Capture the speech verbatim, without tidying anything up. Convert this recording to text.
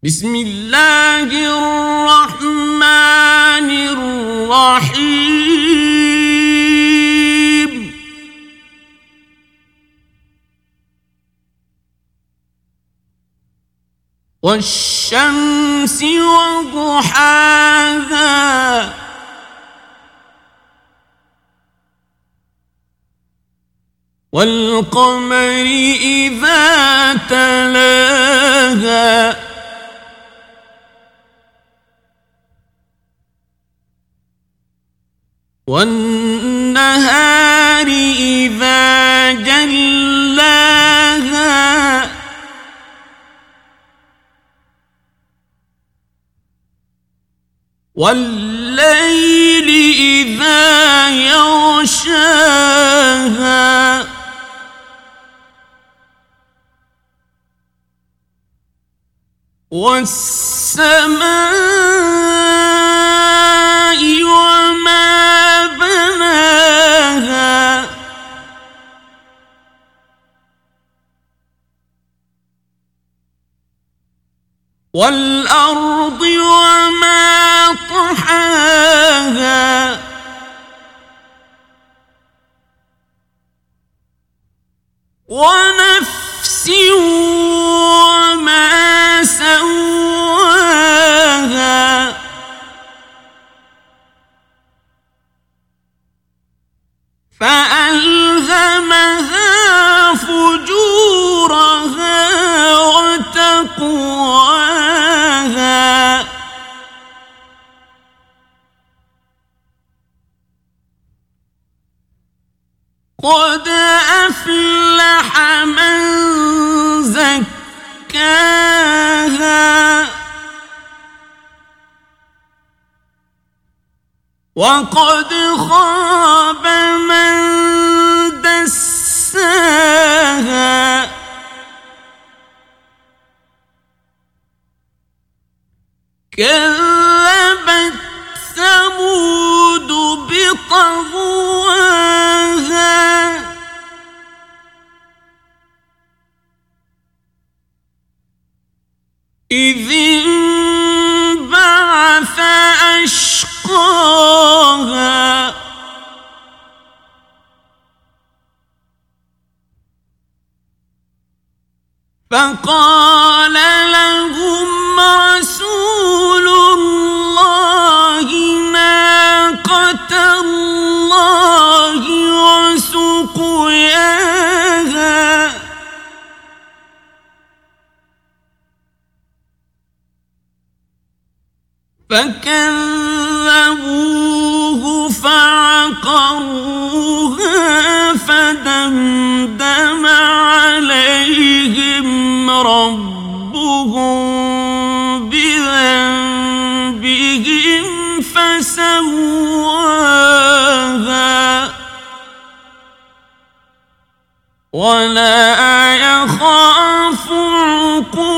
بسم الله الرحمن الرحيم والشمس وضحاها والقمر إذا تلاها والنهار إذا جلاها والليل إذا يغشاها والسماء وما بناها والأرض وما طحاها ونفس وما سواها فألهمها فجورها وتقواها قد أفلح من زكاها وقد خاب من دساها كذبت ثمود بطغواها إذ انبعث أشقاها فقال لهم رسول الله ناقة الله وسقياها فكذبوه فعقروها فدمدم عليهم ربهم بذنبهم فسواها ولا يخاف عقباها